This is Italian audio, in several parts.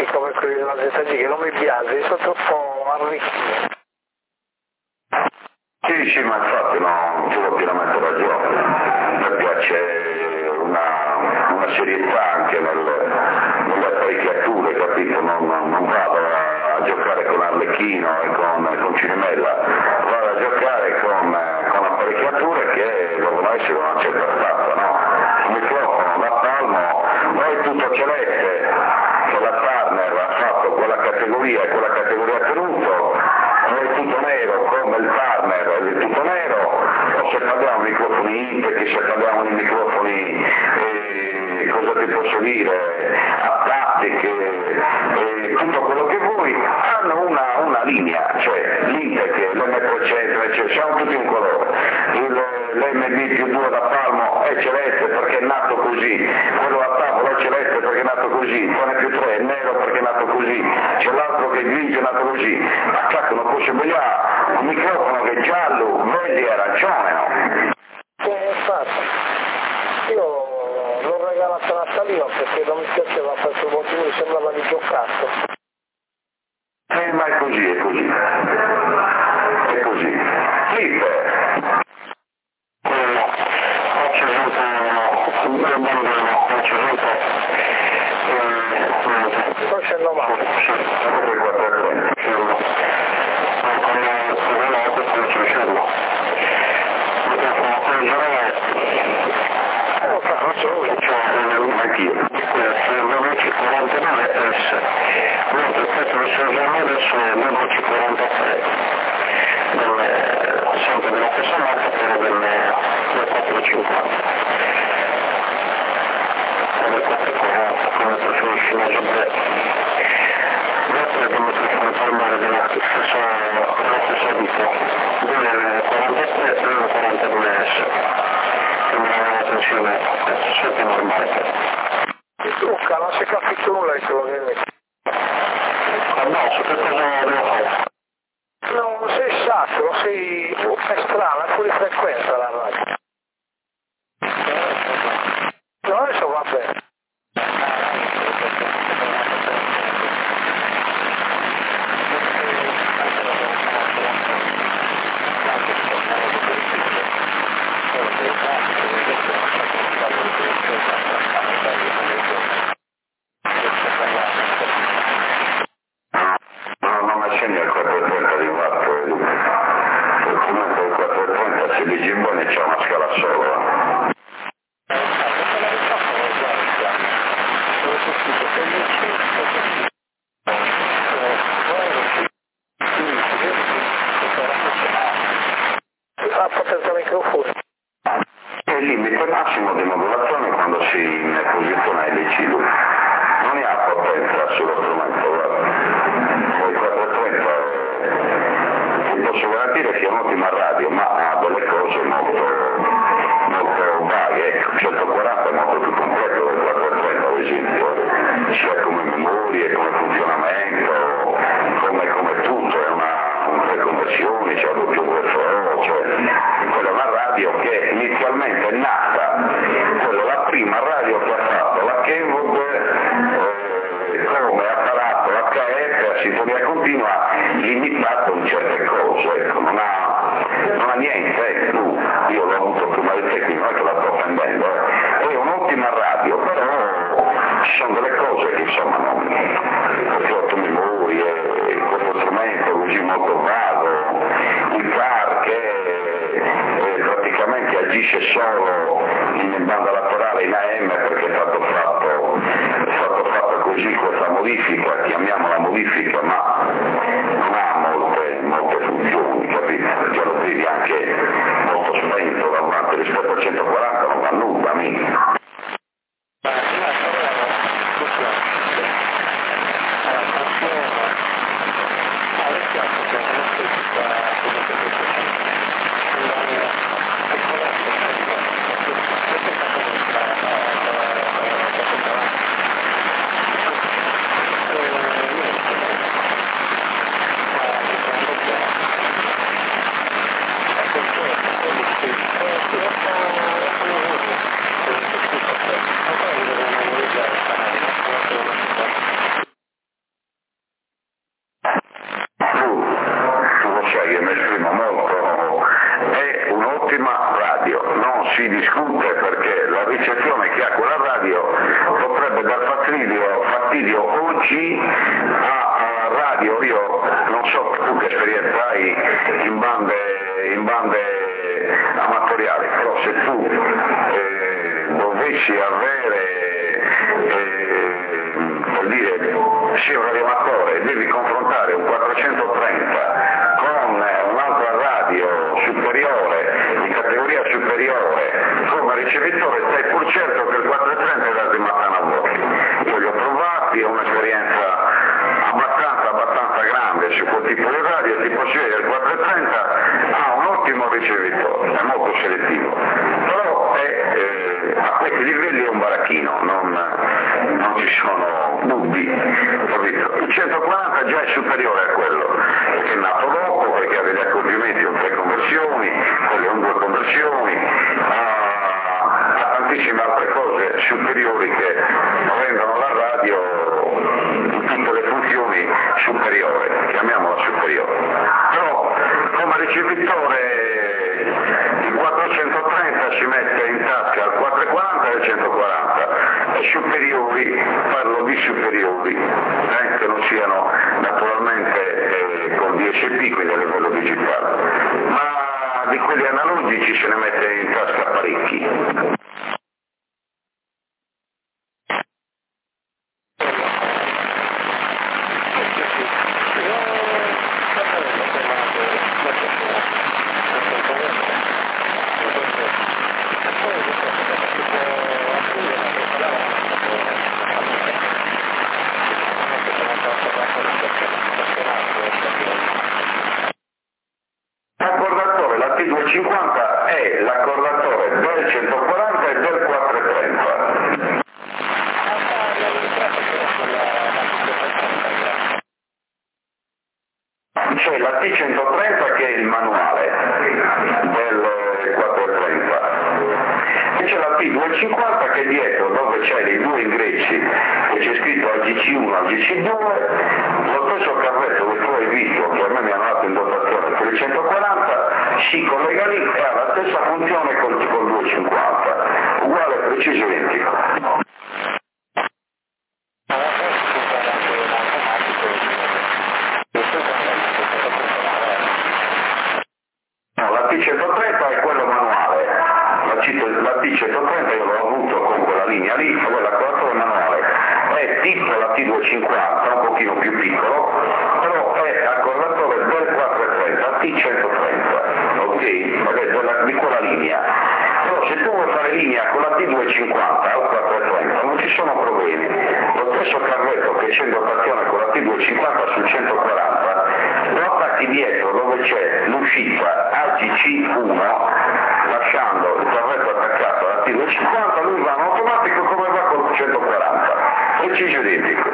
arricchi come quelli della ZG, che non mi piace, sono troppo arricchiti. Sì, ma infatti no, tu ho pienamente ragione. Mi piace una serietà anche nelle apparecchiature, capito? Non vado a giocare con Arlecchino e con Cinemella, vado a giocare con apparecchiature che devono essere una certa stazza, no? Il microfono da palmo, poi tutto celeste, che la Turner ha fatto quella categoria e quella categoria tenuto, poi tutto nero come il Turner è tutto nero, o se parliamo di microfoni Intec, se parliamo di microfoni, cosa ti posso dire, apatiche, tutto quello che vuoi, hanno una linea, cioè l'Intec, l'M300, cioè, siamo tutti un colore, l'MB più 2 da palmo è celeste perché è nato così, quello a tavola è celeste perché è nato così, il più 3 è nero perché è nato così, c'è l'altro che è grigio è nato così, ma cacchio non posso vogliare un microfono che è giallo, verde e arancione, no? Sì, infatti, io l'ho regalato a Natalino perché non mi piaceva per quel motivo, mi sembrava di giocattolo. Ma è così, è così. È così. Flipper. Faccio avuto un bel bambino, faccio avuto Poi c'è il 90. sì, 430. Con il questo ci riusciamo. Anch'io. Questo 49S, mentre questo lo sorgiamo adesso è 43, sempre della stessa marca, però del 450. Come 440, come preferisci la giubbetta. Questo è come per formare dello stesso vita, 243 e 42S. Sembrava l'attenzione, sempre normale. Luca, non si è capito nulla di quello che dici. No, su che cosa devo fare? No, non sei sacro, sei... è strana, è fuori frequenza la radio. No, adesso va bene. Non accendi al 430 di watt, perché comunque il 430 si dice buone c'è una scala sola. La potenza microfono. È il limite massimo di modulazione quando si posiziona LC lui. Non ha potenza assolutamente, guarda. Il 430 ti posso garantire che è un'ottima radio, ma ha delle cose molto vaghe, ecco, 140 è molto più completo del 430 ad esempio, sia come memorie, come funzionamento, come tutto, è una conversione, c'è doppio UFO, cioè quella è una radio che inizialmente è nata, quella è la prima radio che ha fatto la Kenwood come apparato HF a sintonia continua limitato in certe cose, ecco, non ha niente, ecco, io l'ho avuto prima del tecnico, non è che la sto prendendo, è un'ottima radio, però ci sono delle cose che insomma non, perché 8 memorie, questo strumento così molto vago, il CAR che praticamente agisce solo in banda laterale in AM perché è stato fatto così questa modifica, chiamiamola modifica, ma non ha molte funzioni, capito? Già lo vedi anche molto spento davanti rispetto al 140, non va nulla, mica. si discute perché la ricezione che ha quella radio potrebbe dar fastidio oggi a radio. Io non so tu che esperienza hai in bande amatoriali, però se tu dovessi avere per dire sia un radioamatore e devi confrontare un 430 con un'altra radio superiore, di categoria superiore, come ricevitore, stai pur certo che il 430 è da rimattana a vuoti. Io li ho provati, ho un'esperienza abbastanza grande su quel tipo di radio, ti posso dire che il 430 ha un ottimo ricevitore, è molto selettivo, però a questi livelli è un baracchino, non ci sono dubbi, capito? Il 140 già è superiore a quello, perché è nato dopo, perché ha degli accorgimenti, un 3 conversioni, quello è un 2 conversioni, ha tantissime altre cose superiori che rendono la radio in tutte le funzioni superiore, chiamiamola superiore. Però come ricevitore il 430 si mette in tasca al 440 e al 140 e superiori, parlo di superiori, che non siano naturalmente con DSP, quindi a livello digitale, ma di quelli analogici se ne mette in tasca parecchi. L'accordatore, la T250 è l'accordatore del 140 e del 430. C'è la T130 che è il manuale del 430 e c'è la T250 che è dietro, dove c'è i due ingressi che c'è scritto AGC1 e AGC2, lo stesso carretto che tu hai visto, che a me mi hanno dato in dotazione per il 140, si collega lì e ha la stessa funzione col 250, uguale, preciso, identico. La T130 è quello manuale, la T130 io l'ho avuto con quella linea lì, quella l'accordatore manuale, è tipo la T250, un pochino più piccolo, però è accordatore del 430, T130, ok? Vabbè, di quella linea. Però se tu vuoi fare linea con la T250 al 430 non ci sono problemi, lo stesso carretto che c'è in dotazione con la T250 sul 140 lo attacchi dietro dove c'è l'uscita AGC1, lasciando il carretto attaccato alla T250, lui va in automatico come va col 140, preciso identico.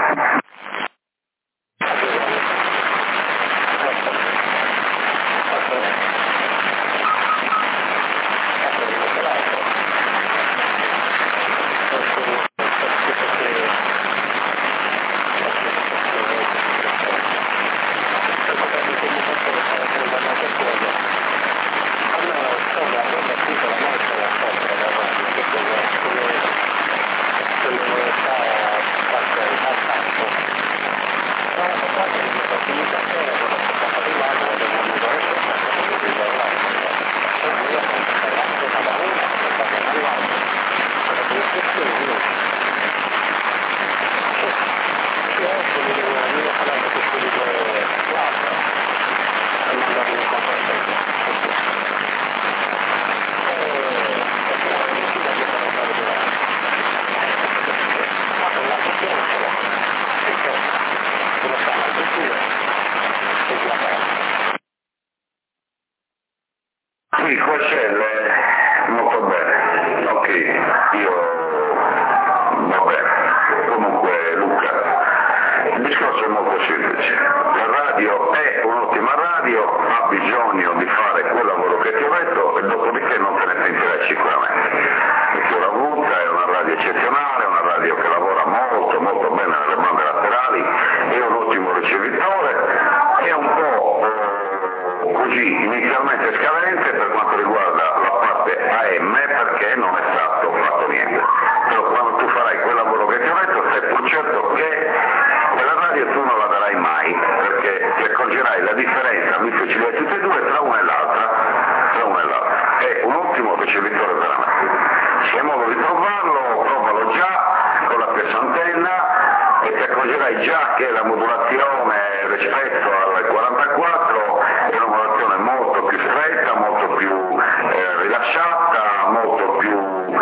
direi già che la modulazione rispetto al 44 è una modulazione molto più stretta, molto più rilassata, molto più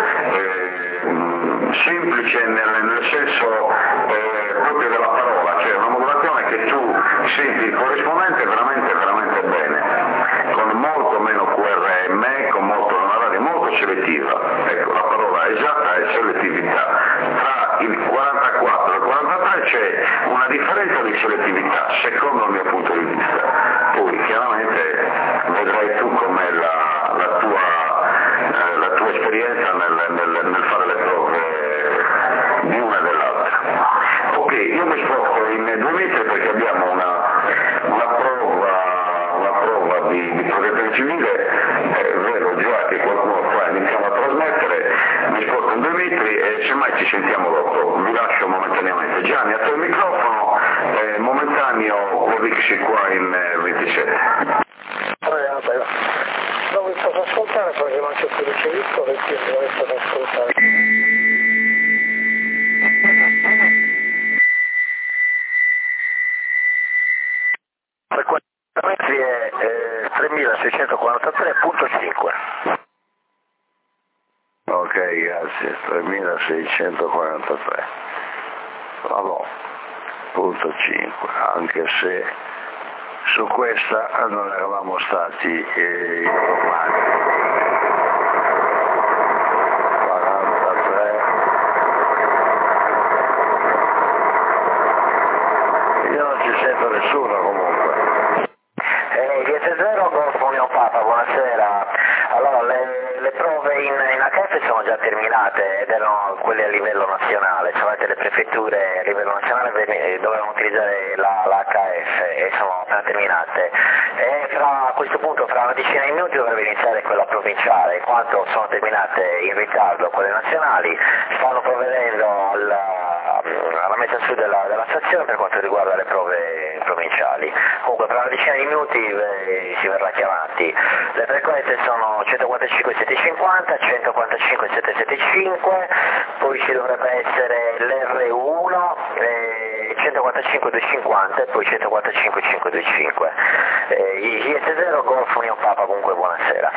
semplice nel senso proprio della parola, cioè una modulazione che tu senti il corrispondente veramente veramente bene, con molto meno QRM, con una radio molto selettiva. Ecco, la parola esatta è selettività. Tra il 44 e il 43 c'è una differenza di selettività, secondo il mio punto di vista. Poi chiaramente vedrai tu com'è la tua esperienza nel fare le prove di una e dell'altra. Ok, io mi sposto in 2 metri perché abbiamo una prova di protezione civile, vedo già che qualcuno qua iniziamo a trasmettere, mi sposto in 2 metri e semmai ci sentiamo dopo, vi lascio momentaneamente. Gianni, a te il microfono, momentaneo Vixi qua in 27. Non vi posso ascoltare perché non c'è più ricevuto e quindi non vi posso ascoltare. Frequenza è 3643.5. Ok, grazie, 3643. Vabbè, punto 5, anche se su questa non eravamo stati informati. 43. Io non ci sento nessuno comunque. IS0 Golfo Union Papa, buonasera. Allora, le prove in HF sono già terminate ed erano quelle a livello nazionale, cioè le prefetture a livello nazionale dovevano utilizzare la HF e sono appena terminate. E a questo punto fra una decina di minuti dovrebbe iniziare quella provinciale, in quanto sono terminate in ritardo quelle nazionali, stanno provvedendo alla messa su della stazione per quanto riguarda le prove provinciali. Comunque fra una decina di minuti si verrà chiamati. Le frequenze sono 145 750, 145 775, poi ci dovrebbe essere l'R1, 145 250 e poi 145 525. IS0 Golf Union Papa, comunque buonasera.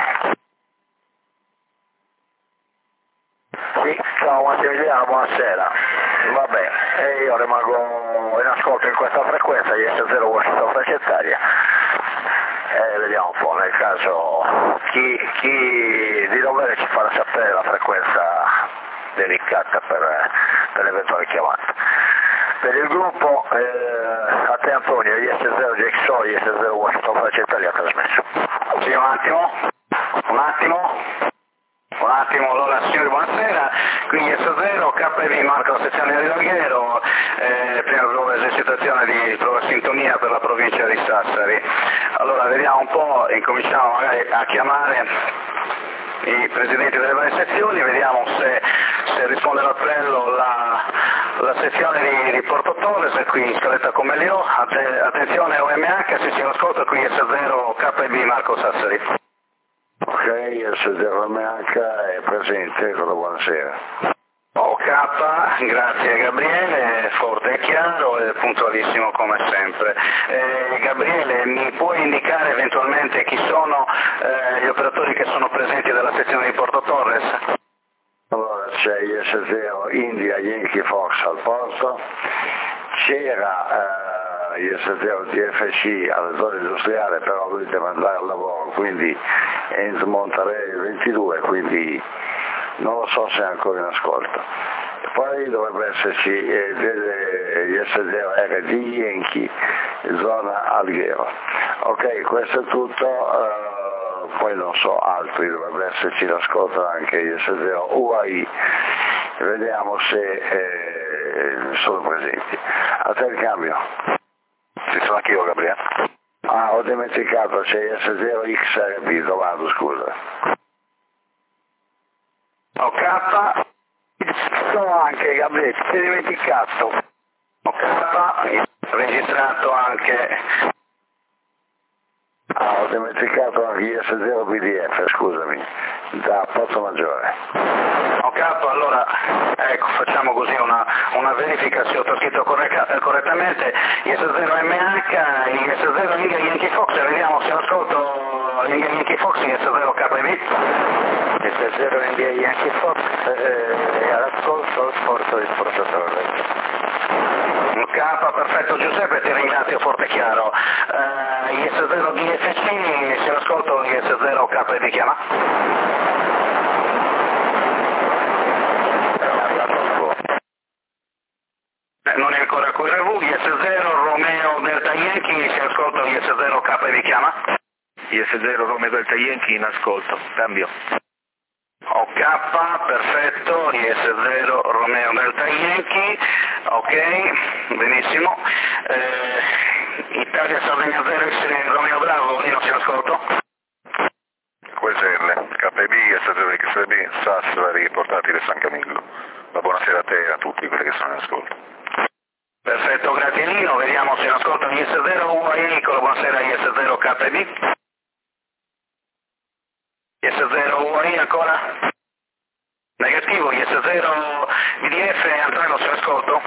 Sì, ciao Massimiliano, buonasera. Vabbè, io rimango in ascolto in questa frequenza, IS0 Washington Francetaria. Vediamo un po', nel caso chi di dovere ci farà sapere la frequenza dedicata per l'eventuale chiamata. Per il gruppo, a te Antonio, IS0 GXO, IS0 Washington Francetaria ha trasmesso. Sì, un attimo, allora signori buonasera, qui S0, KV Marco, sezione di Larghero, prima prova esercitazione di prova sintonia per la provincia di Sassari. Allora vediamo un po', incominciamo magari a chiamare i presidenti delle varie sezioni, vediamo se risponde all'appello la sezione di Porto Torres, è qui in stretta come Leo, attenzione OMH, se ci ascolta qui S0 KV Marco Sassari. Ok, SDRMH è presente, buonasera. OK, grazie Gabriele, forte e chiaro e puntualissimo come sempre. Gabriele, mi puoi indicare eventualmente chi sono gli operatori che sono presenti dalla sezione di Porto Torres? Allora c'è IS0 India Yankee Fox al porto, c'era IS0 TFC alla zona industriale, però lui deve andare al lavoro, quindi in Monterey 22, quindi non lo so se è ancora in ascolto. Poi dovrebbe esserci IS0 RD Yankee, zona Alghero. Ok, questo è tutto, poi non so altri, dovrebbe esserci in ascolto anche IS0 UAI, vediamo se sono presenti. A te il cambio. Ci sono anch'io Gabriele. Ah, ho dimenticato, c'è S0 XRB, domando, scusa. OK, So anche Gabriele, ti sei dimenticato. OK, registrato anche. Ah, ho dimenticato anche IS0 BDF, scusami, da Pozzo Maggiore. Ok, allora ecco, facciamo così una verifica se ho trascritto correttamente. IS0MH, IS0 India Yankee Fox, vediamo se ascolto India Yankee Fox, IS0 KV. IS0 India Yankee Fox, all'ascolto al porto del Porto Torre. K, perfetto Giuseppe, ti ringrazio forte e chiaro. IS0 DFC, se l'ascolto IS0 KV chiama. Non è ancora QRV, IS0 Romeo Delta Yankee, se ascolto IS0 KV chiama. IS0 Romeo Delta Yankee in ascolto, cambio. OK, perfetto, IS0 Romeo Delta Yankee, ok, benissimo. Italia Sardegna 0 X Romeo Bravo, lì non si ascolto. QSL, KB, IS0 XB, Sassari, portatile San Camillo. La buonasera a te e a tutti quelli che sono in ascolto. Perfetto, grazie Nino, vediamo se ascolta IS0 UAE Nicolo, buonasera IS0 KB. IS0 UAE ancora? Negativo, IS0 BDF, Antonello se l'ascolto.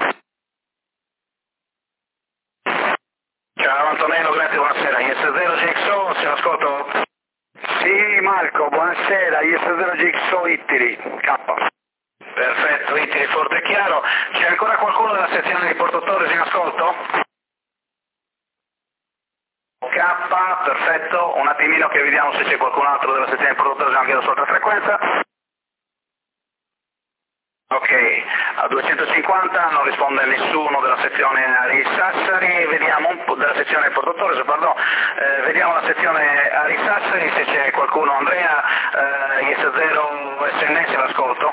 Ciao Antonello, grazie, buonasera. IS0 GXO, se l'ascolto. Sì Marco, buonasera, IS0 GXO Ittiri, K. Perfetto, Ittiri forte e chiaro. C'è ancora qualcuno della sezione di Porto Torres in ascolto? K, perfetto, un attimino che vediamo se c'è qualcun altro della sezione di Porto Torres anche su alta frequenza. Ok, a 250 non risponde nessuno della sezione Ari Sassari, vediamo un po' della sezione Porto Torres, vediamo la sezione Ari Sassari se c'è qualcuno. Andrea, IS0 SNS l'ascolto.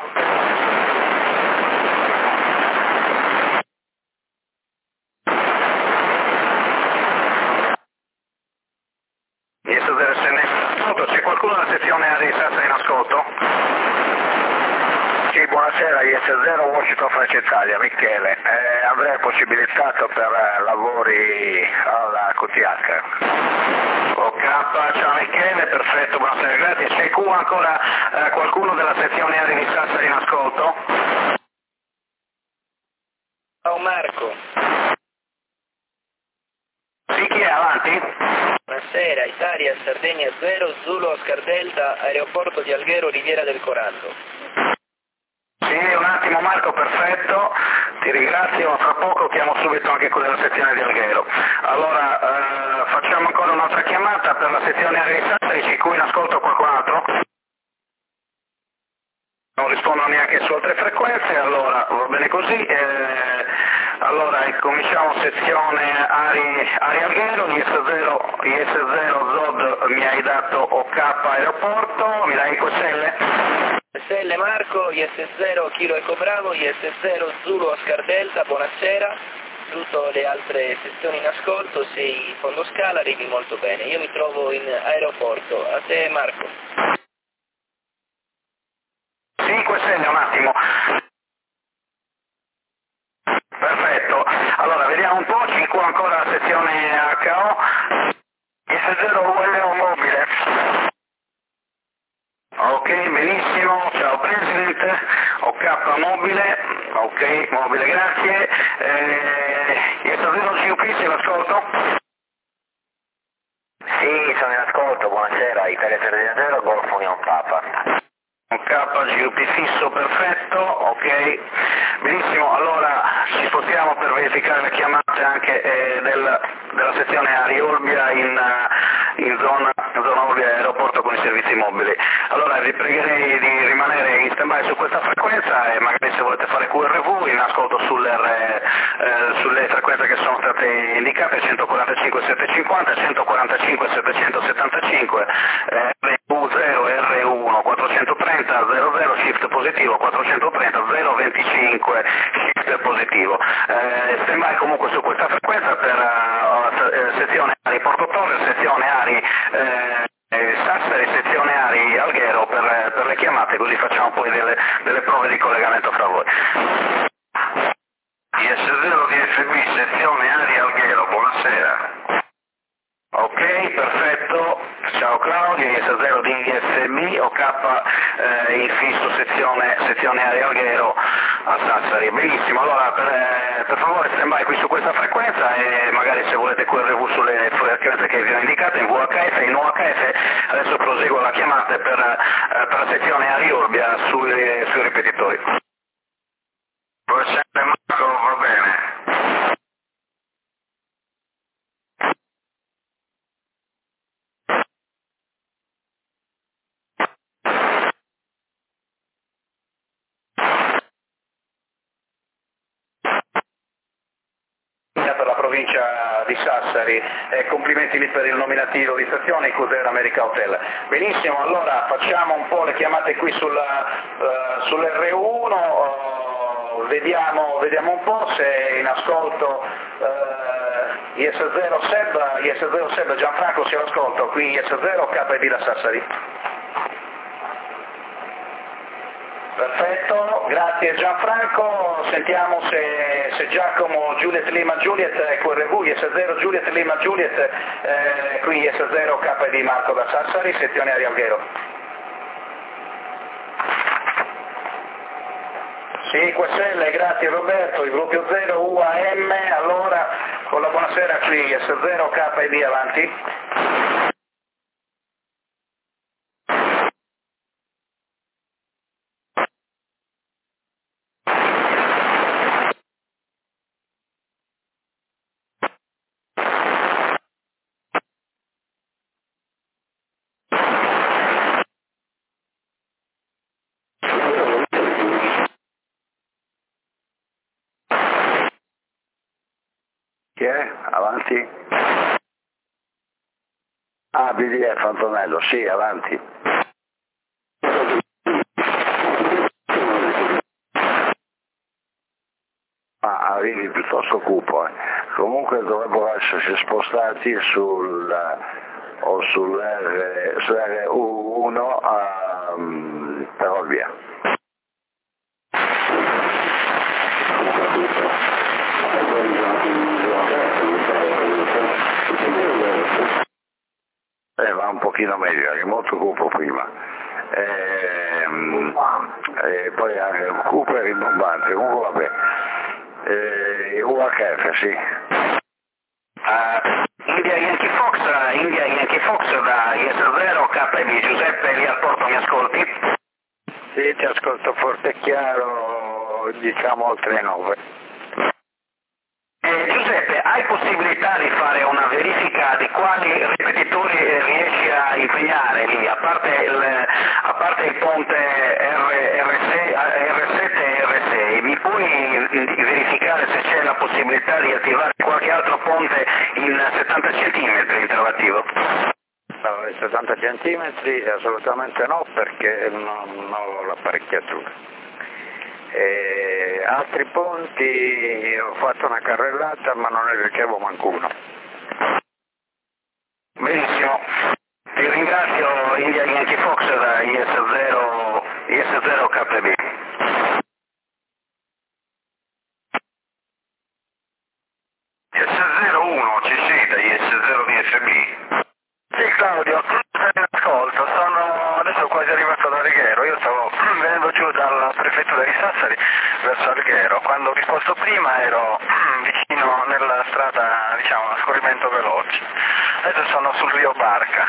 IS0 SNS, c'è qualcuno della sezione Ari Sassari in ascolto? Sì, buonasera, IS0 Washington Francia Italia, Michele. Avrei possibilitato per lavori alla QTH. Ok, ciao Michele, perfetto, buonasera, grazie. C'è Q ancora qualcuno della sezione Ari di Sassari in ascolto? Ciao Marco. Sì, chi è? Avanti? Buonasera, Italia Sardegna 0, Zulu Oscar Delta, aeroporto di Alghero, Riviera del Corallo. Sì, un attimo Marco, perfetto, ti ringrazio, fra poco chiamo subito anche quella della sezione di Alghero. Allora, facciamo ancora un'altra chiamata per la sezione Ari di Sassari, c'è qui in ascolto qualcun altro? Non rispondono neanche su altre frequenze, allora va bene così. Allora cominciamo sezione Ari Alghero, IS0 Zod mi hai dato OK aeroporto, mi dai QSL? QSL Marco, IS0 Kilo Eco Bravo, IS0 Zulu Oscar Delta, buonasera. Tutte le altre sezioni in ascolto, sei in fondo scala, arrivi molto bene. Io mi trovo in aeroporto, a te Marco. Sì, QSL un attimo. Perfetto, allora vediamo un po', c'è qua ancora la sezione HO, IS0 ULO mobile. Ok, benissimo, ciao President, OK mobile, ok, mobile, grazie. IS0 GUP se l'ascolto? Sì, sono in ascolto, buonasera, Italia Sardegna 0, Golf Union Papa. OK, GUP fisso, perfetto, ok. Benissimo, allora ci spostiamo per verificare le chiamate anche della sezione Ari Olbia in zona Olbia aeroporto con i servizi mobili. Allora vi pregherei di rimanere in stand-by su questa frequenza e magari se volete fare QRV in ascolto sulle frequenze che sono state indicate, 145 750, 145 775, RU0, R1 430 00 shift positivo, 430 025 shift positivo. Stand-by comunque su questa frequenza per sezione Ari Porto Torres, sezione Ari Sassari, sezione Ari Alghero per le chiamate, così facciamo poi delle prove di collegamento fra voi. IS0 DFB, sezione Ari Alghero, buonasera. Ok, perfetto, Ciao Claudio, IS0 di ISB, OK in fisso sezione Aria Alghero a Sassari. Benissimo, allora per favore stand by qui su questa frequenza e magari se volete QRV sulle frequenze che vi ho indicato in VHF e in UHF, adesso proseguo la chiamata per la sezione Aria Urbia sui ripetitori. Marco, va bene. Per la provincia di Sassari e complimenti lì per il nominativo di stazione Cusera America Hotel. Benissimo, allora facciamo un po' le chiamate qui sull'R1, vediamo un po' se è in ascolto IS0 Seb Gianfranco, si ascolto qui IS0 KD da Sassari. Perfetto, grazie Gianfranco, sentiamo se Giacomo Juliet Lima Juliet QRV IS0 Juliet Lima Juliet, qui IS0 KD Marco da Sassari, sezione Aria Alghero. Sì, QSL, grazie Roberto, il gruppo 0 UAM, allora con la buonasera qui IS0 KD avanti. Chi è? Avanti? Ah, BDF Antonello, sì, avanti. Ma arrivi piuttosto cupo, Comunque dovrebbero essersi spostati sull'R1 però via. Va un pochino meglio, è molto cupo prima. Poi anche il cupo è rimbombante, comunque vabbè. UHF, sì. India Yankee Fox da IS0 KD Giuseppe lì al porto, mi ascolti? Sì, ti ascolto forte e chiaro, diciamo oltre 9. Giuseppe, hai possibilità di fare una verifica di quali ripetitori riesci a impegnare lì, a parte il ponte R7 e R6, mi puoi verificare se c'è la possibilità di attivare qualche altro ponte in 70 cm intervativo? No, 70 cm assolutamente no, perché non ho l'apparecchiatura. Altri ponti ho fatto una carrellata ma non ne ricevo mancuno. Benissimo, ti ringrazio India Yankee Fox da IS0 KB. IS01 ci sei da IS0 DFB? Sì Claudio, in ascolto, sono adesso quasi arrivato ad Alghero, io stavo venendo giù dalla prefettura di Sassari verso Alghero, quando ho risposto prima ero vicino nella strada, diciamo, a scorrimento veloce, adesso sono sul Rio Barca.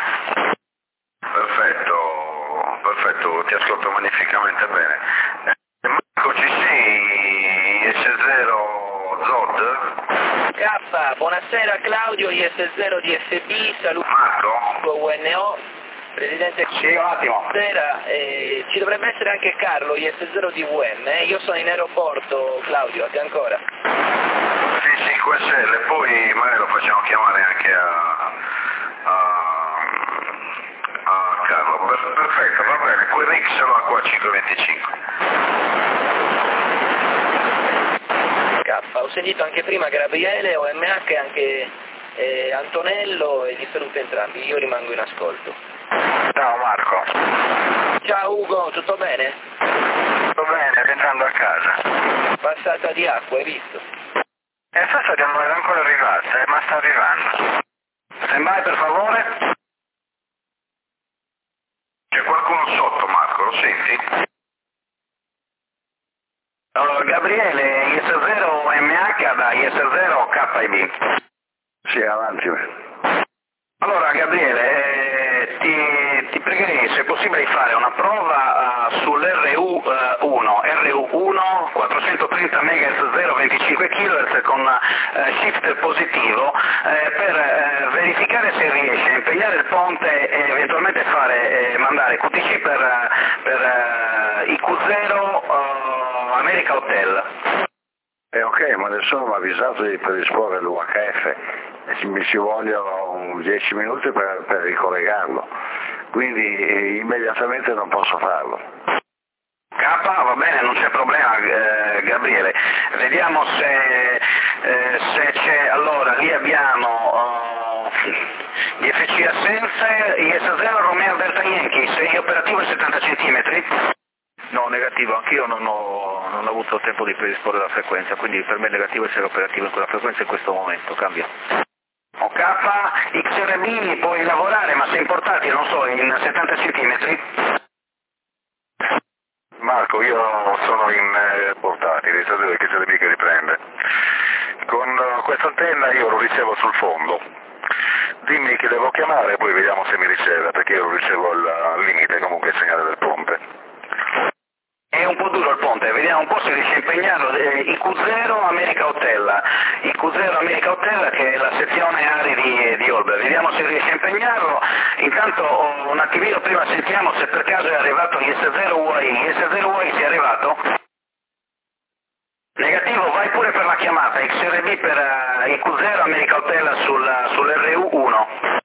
Perfetto, ti ascolto magnificamente bene. Marco, ci sei IS0 ZOD? K, buonasera Claudio, IS0 DFB, saluto Marco? UNO, Presidente. Sì, un attimo. Buonasera, ci dovrebbe essere anche Carlo, IS0 DVM, io sono in aeroporto Claudio, a te ancora? Sì, QSL, poi magari lo facciamo chiamare anche a Carlo. Perfetto, va bene, quel Rick ce l'ho a qua 525. Ho sentito anche prima Gabriele, OMH e anche Antonello e li saluto entrambi, io rimango in ascolto. Ciao Marco. Ciao Ugo, tutto bene? Tutto bene, rientrando a casa. Passata di acqua, hai visto? Sassari non era ancora arrivata, ma sta arrivando. Stand by per favore. Marco, lo senti? Gabriele, IS0 MH da IS0 KIB. Sì, avanti. Allora Gabriele, ti pregherei se è possibile fare una prova sull'RU1, 430 MHz 0,25 kHz con shift positivo per verificare se riesce a impegnare il ponte e eventualmente mandare QTC per IQ0 America Hotel. Ok, ma nessuno mi ha avvisato di predisporre l'UHF e mi ci vogliono 10 minuti per ricollegarlo, quindi immediatamente non posso farlo. Va bene, non c'è problema Gabriele, vediamo se c'è, allora lì abbiamo gli FC Assenze, IS0 Romeo Delta Yankee, sei operativo a 70 cm? No, negativo, anch'io non ho avuto tempo di predisporre la frequenza, quindi per me è negativo essere operativo in quella frequenza in questo momento, cambia. OK, XRB puoi lavorare, ma sei importati, non so, in 70 cm? Marco, io sono in portati, devi sapere che XRB che riprende. Con questa antenna io lo ricevo sul fondo. Dimmi che devo chiamare e poi vediamo se mi riceve, perché io lo ricevo al limite comunque il segnale del ponte. È un po' duro il ponte, vediamo un po' se riesce a impegnarlo. IQ0 America Hotel, IQ0 America Hotel che è la sezione aree di Olbia, vediamo se riesce a impegnarlo. Intanto un attimino prima sentiamo se per caso è arrivato IS0 UAI, IS0 UAI si è arrivato? Negativo, vai pure per la chiamata, XRB per IQ0 America Hotel sull'RU1.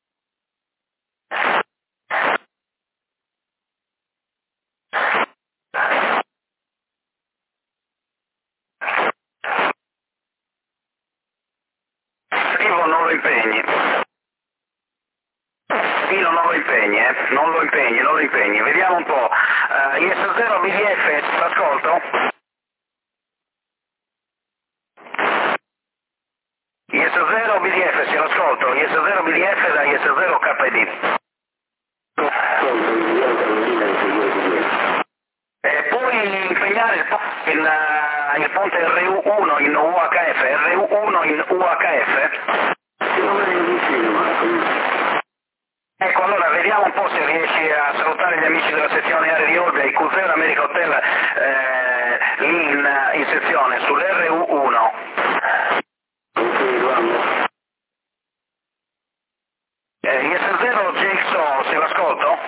Non lo impegni. Filo non lo impegni, vediamo un po'. IS0 BDF, l'ascolto? IS0 BDF, se l'ascolto, IS0 BDF da IS0 KD. Puoi impegnare il ponte RU1 in UHF, RU1 in UHF? Ecco, allora vediamo un po' se riesci a salutare gli amici della sezione Area di Olbia, IQ0 America Hotel lì in sezione sull'RU1. IS0 JXO, se l'ascolto?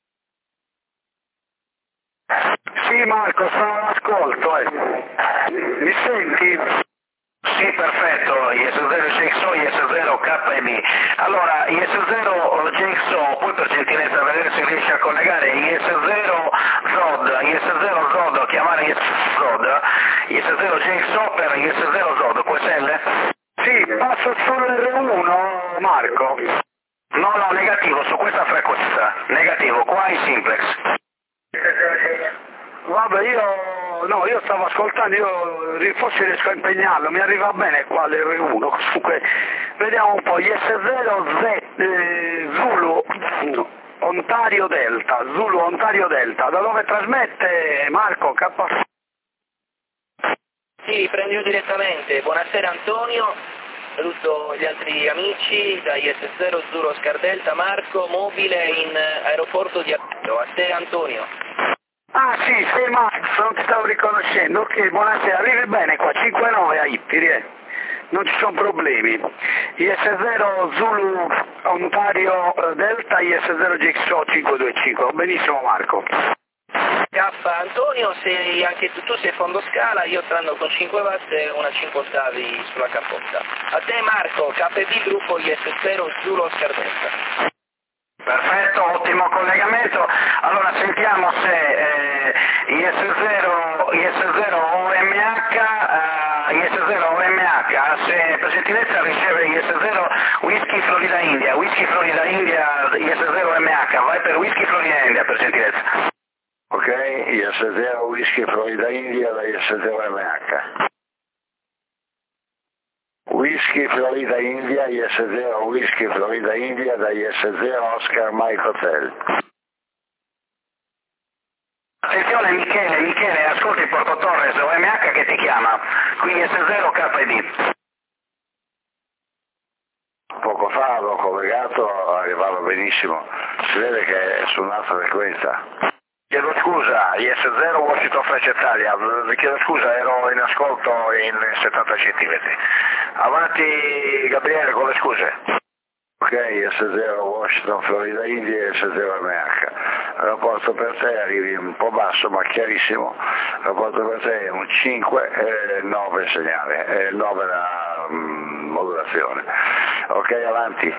Sì Marco, sono all'ascolto, Mi senti? Sì, perfetto, IS0 JXO, IS0 KM. Allora, IS0 JXO, poi per gentilezza vedere se riesce a collegare IS0 ZOD, chiamare IS0 ZOD, IS0 JXO per IS0 ZOD, QSL? Sì, passo sull'R1 Marco. No, negativo, su questa frequenza, negativo, qua in simplex. Vabbè, io stavo ascoltando, forse riesco a impegnarlo, mi arriva bene qua l'R1, comunque vediamo un po', IS0 Zulu Ontario Delta, da dove trasmette Marco K? Sì, prendo io direttamente, buonasera Antonio, saluto gli altri amici da IS0 Zulu Oscar Delta, Marco, mobile in aeroporto di Avellino, a te Antonio. Ah sì, sei Max, non ti stavo riconoscendo, ok, buonasera, arrivi bene qua, 5-9 a Ippiri, non ci sono problemi. IS0 Zulu Ontario Delta, IS0 GXO 525, benissimo Marco. Antonio, se anche tu sei fondo scala, io stando con 5 watt e una 5 ottavi sulla cappotta. A te Marco, KP gruppo IS0 Zulu Oscar Delta. Perfetto, ottimo collegamento. Allora sentiamo se IS0 OMH, se per gentilezza riceve IS0 Whisky Florida India, IS0 OMH, vai per Whisky Florida India per gentilezza. Ok, IS0 Whisky Florida India da IS0 MH. Whisky Florida India, IS0 Whisky Florida India da IS0 Oscar Mike Hotel. qui S0 KD. Poco fa l'ho collegato, arrivava benissimo, si vede che è su un'altra frequenza. Chiedo scusa, IS0 Washington Freccia Italia, vi chiedo scusa, ero in ascolto in 70 centimetri. Avanti Gabriele con le scuse. Ok, S0 Washington Florida India, S0 MH. Rapporto per te, arrivi un po' basso ma chiarissimo. Rapporto per te è un 5 9 segnale, 9 la modulazione. Ok, avanti.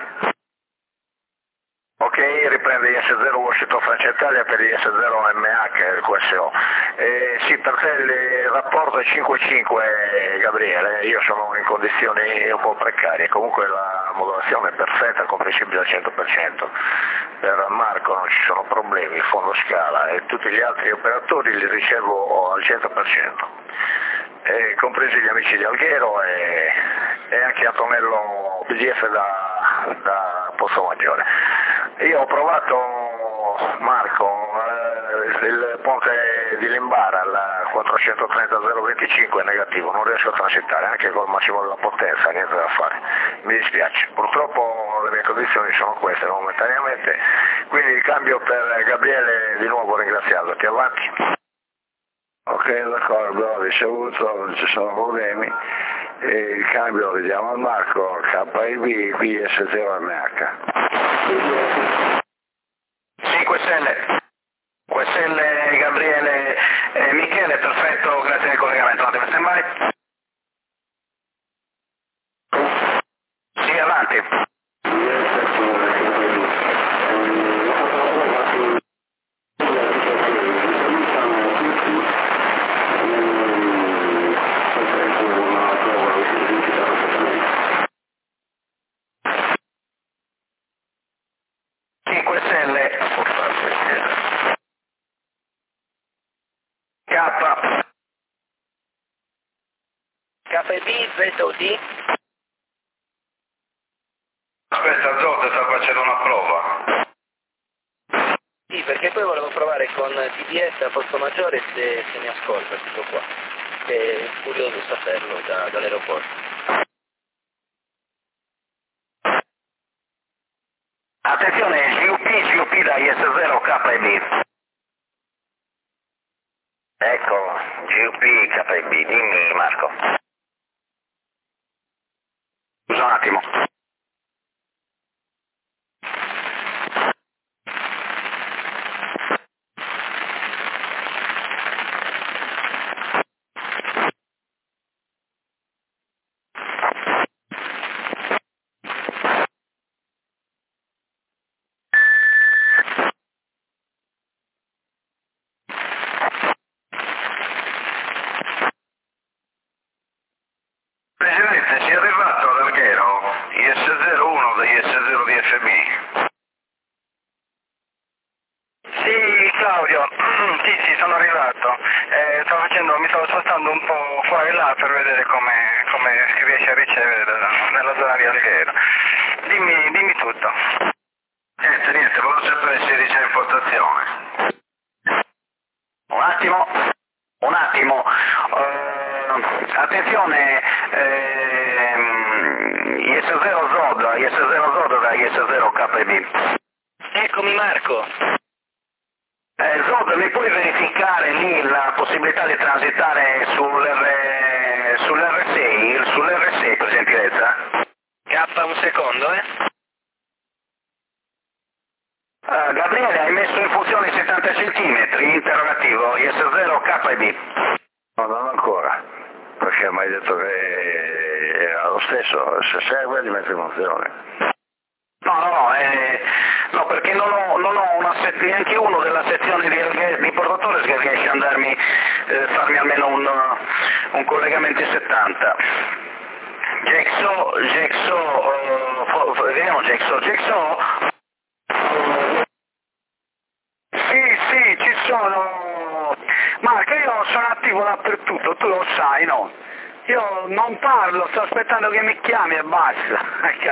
Ok, riprende IS0 Washington Francia Italia per IS0 MH, il QSO. Sì, per te il rapporto è 5-5 Gabriele, io sono in condizioni un po' precarie, comunque la modulazione è perfetta, comprensibile al 100%. Per Marco non ci sono problemi, il fondo scala e tutti gli altri operatori li ricevo al 100%. Compresi gli amici di Alghero e anche Antonello BGF da Pozzo Maggiore. Io ho provato Marco, il ponte di Limbara, al 430-025 è negativo, non riesco a transitare anche col massimo della potenza, niente da fare, mi dispiace. Purtroppo le mie condizioni sono queste momentaneamente, quindi il cambio per Gabriele di nuovo ringraziandoti, avanti. Ok, d'accordo, ho ricevuto, non ci sono problemi. E il cambio lo vediamo al Marco, KIB, qui S0 MH. 5 stelle. QSL Gabriele Michele, perfetto, grazie del collegamento. Attimo, stand by. Sì, avanti. KB, ZOD? Aspetta, Zod sta facendo una prova. Sì, perché poi volevo provare con TBS a Pozzo Maggiore se mi ascolta tutto qua. È curioso saperlo dall'aeroporto. Attenzione, GUP da IS0 KIB. Ecco, GUP KIB, dimmi Marco. Scusa un attimo. Presidente, si è arrivato ad Alghero, IS01 da IS0 DFB. Sì, Claudio, sì, sono arrivato. Mi stavo spostando un po' fuori là per vedere come si riesce a ricevere nella zona di Alghero. Dimmi tutto. Niente, volevo sapere se riceve importazione. Un attimo. Attenzione, IS0 Zod da IS0 KB. Eccomi Marco. Zod, mi puoi verificare lì la possibilità di transitare sull'R6 per gentilezza? K un secondo, Gabriele, hai messo in funzione 70 centimetri, interrogativo, IS0 KB. No, non ancora, perché mi hai detto che era lo stesso, se serve li metto in funzione. No, perché non ho neanche uno della sezione di portatore che riesce a farmi almeno un collegamento in 70. Vediamo Gexo. Sì, ci sono. Marco, io sono attivo dappertutto, tu lo sai, no? Io non parlo, sto aspettando che mi chiami e basta.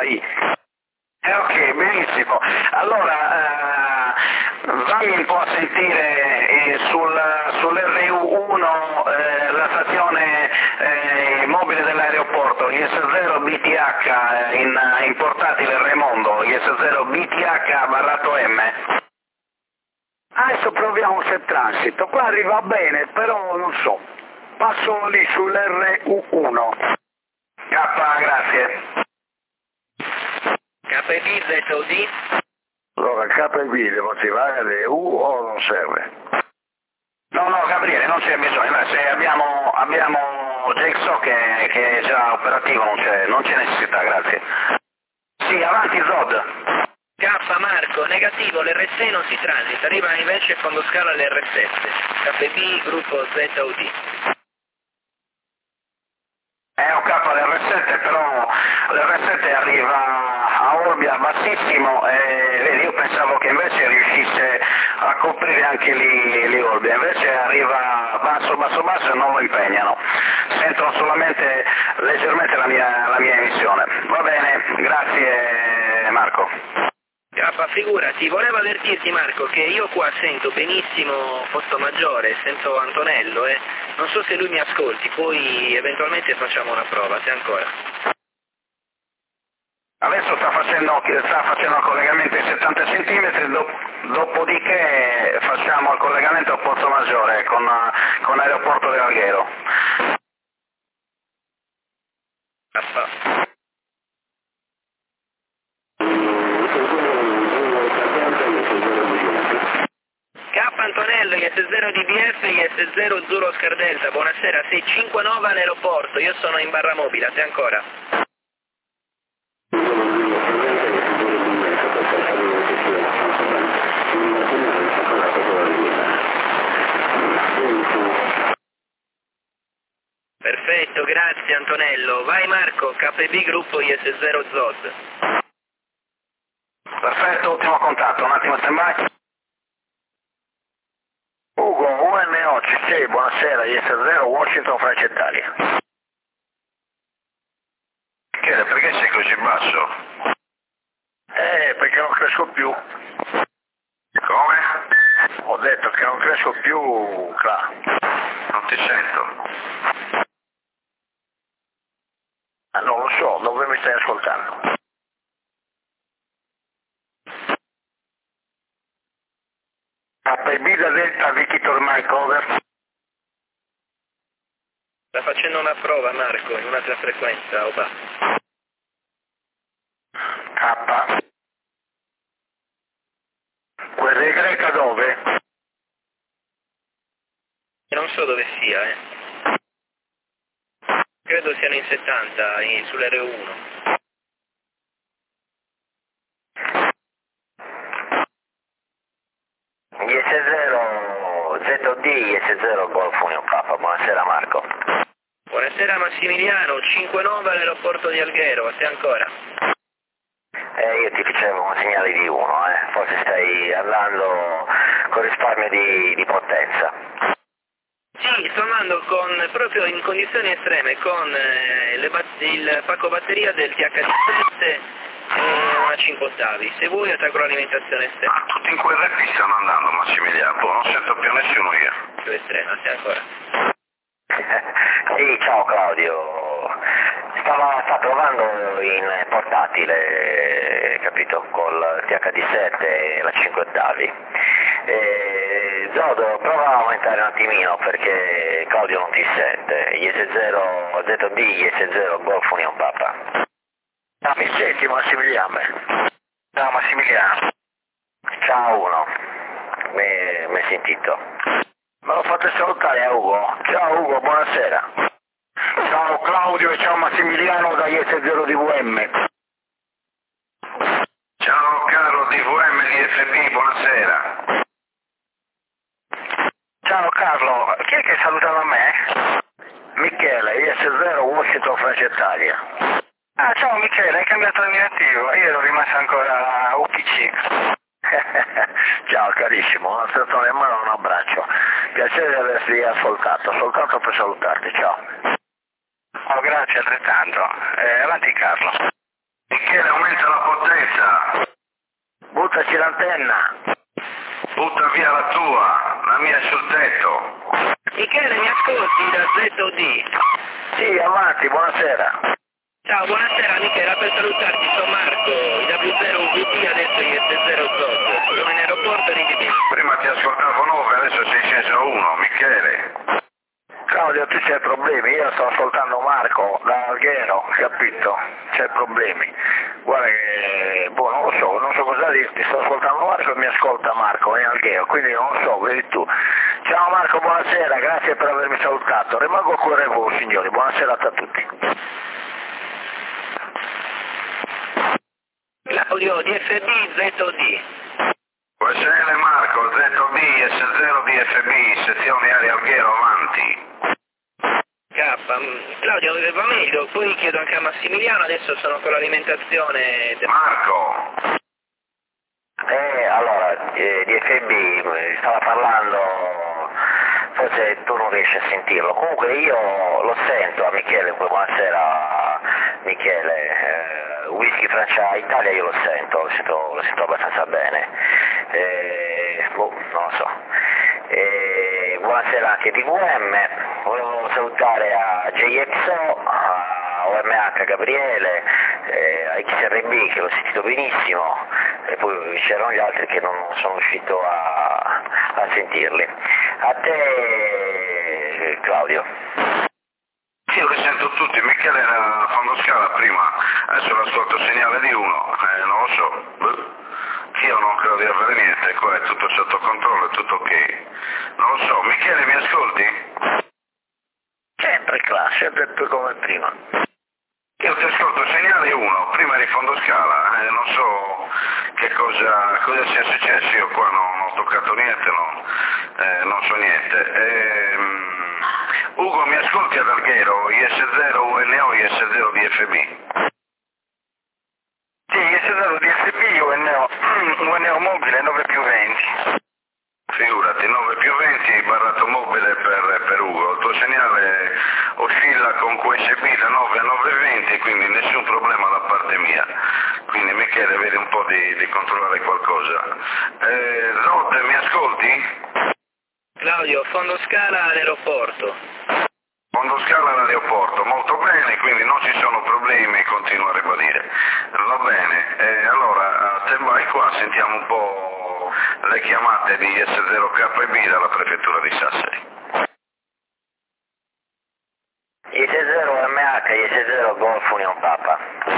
Ok, benissimo. Allora, vammi un po' a sentire sull'RU1 la stazione portatile dell'aeroporto, IS-0 BTH in portatile Raimondo, IS-0 BTH barrato M. Adesso proviamo se transito, qua arriva bene, però non so, passo lì sull'RU1. Grazie. KP ZOD? Allora, KV devo attivare RU o non serve? No, Gabriele, non c'è bisogno, se abbiamo Jigsaw che è già operativo, non c'è necessità, grazie. Sì, avanti Zod. K Marco, negativo, l'R6 non si transita, arriva invece fondo scala l'R7. KP gruppo ZOD. È un capo l'R7, però l'R7 arriva a Olbia bassissimo e vedi, io pensavo che invece riuscisse a coprire anche lì Olbia, invece arriva basso e non lo impegnano. Sentono solamente leggermente la mia emissione. Va bene, grazie Marco. Figurati, volevo avvertirti Marco che io qua sento benissimo Posto Maggiore, sento Antonello non so se lui mi ascolti, poi eventualmente facciamo una prova, se ancora. Adesso sta facendo il collegamento ai 70 cm, dopodiché facciamo il collegamento a Posto Maggiore con l'aeroporto dell'Alghero. K Antonello, IS-0 DBF, IS-0 Zulu Oscar Delta, buonasera, 659 all'aeroporto, io sono in barra mobile, se ancora. Perfetto, grazie Antonello. Vai Marco, KP gruppo IS-0 ZOD. Perfetto, ultimo contatto, un attimo stand by. Ugo, UNOCC, buonasera, IS-0 Washington, Francia Italia. Chiede, perché sei così basso? Perché non cresco più. Come? Ho detto che non cresco più, Cla. Non ti sento. Non lo so, dove mi stai ascoltando? KB da Delta Victor Mike over. Sta facendo una prova Marco, in un'altra frequenza, opa. K. Quella greca dove? Non so dove sia, Credo siano in 70, sull'R1. IS-0 ZOD, IS-0 Golf Union K, buonasera Marco. Buonasera Massimiliano, 59 all'aeroporto di Alghero, a te ancora? Io ti facevo un segnale di 1, forse stai andando con risparmio di potenza. Sì, sto andando proprio in condizioni estreme con il pacco batteria del THD7 e una 5 ottavi. Se vuoi attacco l'alimentazione esterna. Ma tutti in quel rap stanno andando, Massimiliano, non sento più nessuno io. Più estrema, a te ancora? Sì, ciao Claudio. Sta provando in portatile, capito, col THD7 e la 5 ottavi. Zodo, prova a aumentare un attimino perché Claudio non ti sente. IS-0 ZD, IS-0 Golf Union Papa. Mi senti Massimiliano? Ciao Massimiliano. Ciao Uno, mi hai sentito? Me lo fate salutare a Ugo. Ciao Ugo, buonasera. Ciao Claudio e ciao Massimiliano da IS-0 DVM. Ciao Carlo DVM di FP, buonasera. Ciao Carlo, chi è che salutava me? Michele, IS-0 Washington, Francia Italia. Ah, ciao Michele, hai cambiato il direttivo, io ero rimasto ancora UPC. Ciao carissimo, una stretto in mano, un abbraccio. Piacere di averti ascoltato, soltanto per salutarti, ciao. Oh, grazie altrettanto. Avanti Carlo. Michele, aumenta la potenza. Buttaci l'antenna. Butta via la tua, la mia è sul tetto. Michele, mi ascolti da ZOD? Sì, avanti, buonasera. Ciao, buonasera Michele, per salutarti, sono Marco, W0VP, adesso IS0 ZOD, sono in aeroporto, righi. Prima ti ascoltavo 9, adesso sei sceso 1, Michele. Claudio, tu c'hai problemi, io sto ascoltando Marco da Alghero, capito? C'hai problemi. Guarda che, boh, non so cosa dirti, sto ascoltando Marco e mi ascolta Marco in Alghero, quindi non so, vedi tu. Ciao Marco, buonasera, grazie per avermi salutato. Rimango a cuore voi signori, buonasera a tutti. Claudio, DFB, ZOD. QSL Marco, ZOB, S0 DFB, sezione aria Alghero, avanti. Claudio, va meglio, poi chiedo anche a Massimiliano, adesso sono con l'alimentazione. Marco. Allora, DFB stava parlando, forse tu non riesci a sentirlo, comunque io lo sento a Michele, buonasera Michele, Whisky Francia Italia io lo sento abbastanza bene, non lo so. Buonasera anche TVM, volevo salutare a JXO, a OMH Gabriele, a XRB che l'ho sentito benissimo e poi c'erano gli altri che non sono riuscito a sentirli. A te Claudio. Io li sento tutti, Michele era a fondo scala prima, adesso l'ascolto segnale di 1, non lo so. Io non credo di avere niente, qua è tutto sotto controllo, è tutto ok. Non lo so, Michele mi ascolti? Sempre classe, sempre più come prima. Io ti ascolto segnale 1, prima di fondo scala, non so che cosa sia successo, io qua non ho toccato niente, non so niente. Ugo mi ascolti ad Alghero, IS0 UNO, IS0 DFB? Sì, IS0 DFB, UNO mobile 9 più 20. Figurati, 9 più 20 barrato mobile per Ugo, il tuo segnale oscilla con QSB da 9 a 9,20, quindi nessun problema da parte mia, quindi Michele vedi un po' di controllare qualcosa. Rod, mi ascolti? Claudio, fondo scala all'aeroporto. Fondo scala all'aeroporto, molto bene, quindi non ci sono problemi, continuo a ribadire. Va bene, allora te vai qua, sentiamo un po' le chiamate di S0KB dalla prefettura di Sassari. IS0 MH, IS0 Golf Union Papa.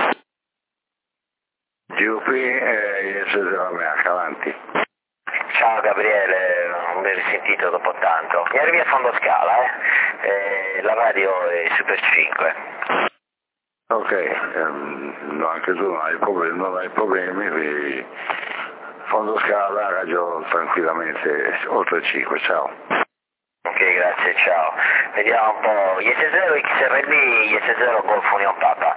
GUP e IS0 MH, avanti. Ciao Gabriele, non mi hai risentito dopo tanto. Mi arrivi a fondo scala, la radio è Super 5. Ok, anche tu non hai problemi, quindi fondo scala, radio tranquillamente oltre 5, ciao. Ok, grazie, ciao. Vediamo un po', IS0 XRB, IS0 Golf Union Papa.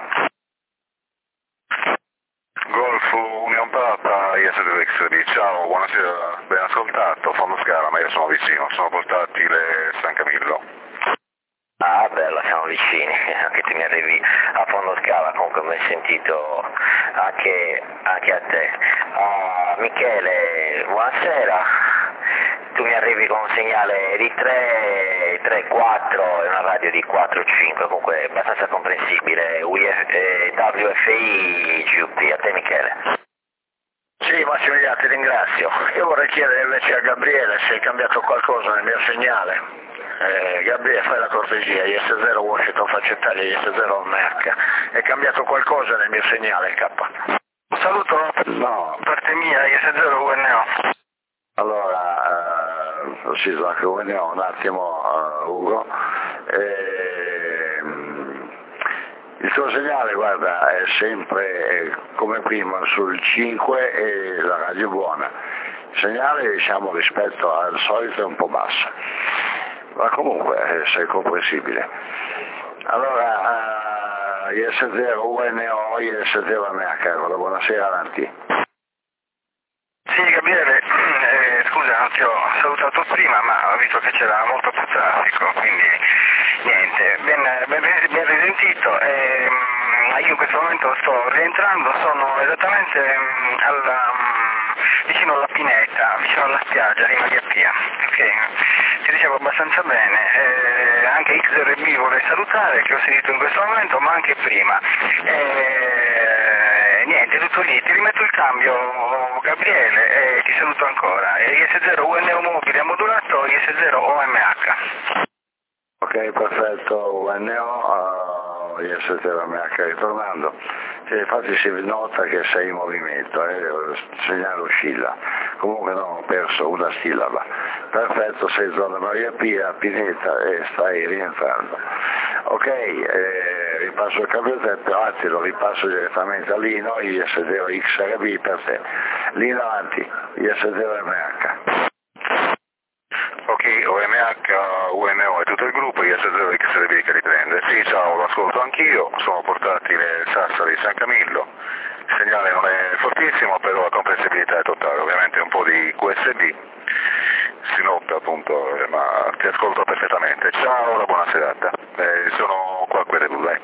Golf Union Papa, IS0 XRB, ciao, buonasera, ben ascoltato, fondo scala, ma io sono vicino, sono portatile San Camillo. Ah, bello, siamo vicini, anche tu mi arrivi a fondo scala, comunque mi hai sentito anche a te. Michele, buonasera. Tu mi arrivi con un segnale di 3, 4 e una radio di 4, 5, comunque abbastanza comprensibile. WFI GUP, a te Michele. Sì, Massimiliano, ti ringrazio. Io vorrei chiedere invece a Gabriele se è cambiato qualcosa nel mio segnale. Gabriele, fai la cortesia, IS0 Washington Faccia Italia, IS0 MH. È cambiato qualcosa nel mio segnale, K? Un saluto No. parte mia, IS0 UNO. Allora, sì, UNO, un attimo Ugo. Il tuo segnale, guarda, è sempre come prima sul 5 e la radio è buona. Il segnale, diciamo, rispetto al solito è un po' basso, ma comunque sei comprensibile. Allora, IS0 UNO, IS0 MH, buonasera, avanti. Sì, Gabriele, scusa, non ti ho salutato prima, ma ho visto che c'era molto più traffico, quindi niente, ben risentito. Io in questo momento sto rientrando, sono esattamente vicino alla pineta, vicino alla spiaggia di Maria Pia. Ok, ti dicevo abbastanza bene, anche XRB vorrei salutare, che ho sentito in questo momento, ma anche prima. Niente, tutto lì, ti rimetto il cambio Gabriele e ti saluto ancora. IS0 UNO mobile modulato, IS0 OMH. Ok, perfetto, UNO, IS0MH ritornando. Infatti si nota che sei in movimento, il segnale oscilla, comunque non ho perso una sillaba. Perfetto, sei zona Maria Pia, Pineta e stai rientrando. Ok, ripasso il cambio tempo, anzi lo ripasso direttamente a Lino, IS0 XRB per te. Lino avanti, IS0MH. Ok, OMH, UNO e tutto il gruppo, IS0 XRB che riprende. Sì, ciao, lo ascolto anch'io, sono portati le Sassari San Camillo, il segnale non è fortissimo, però la comprensibilità è totale, ovviamente un po' di QSD, si nota appunto, ma ti ascolto perfettamente. Ciao, una buona serata, sono qua a Querelu, dai.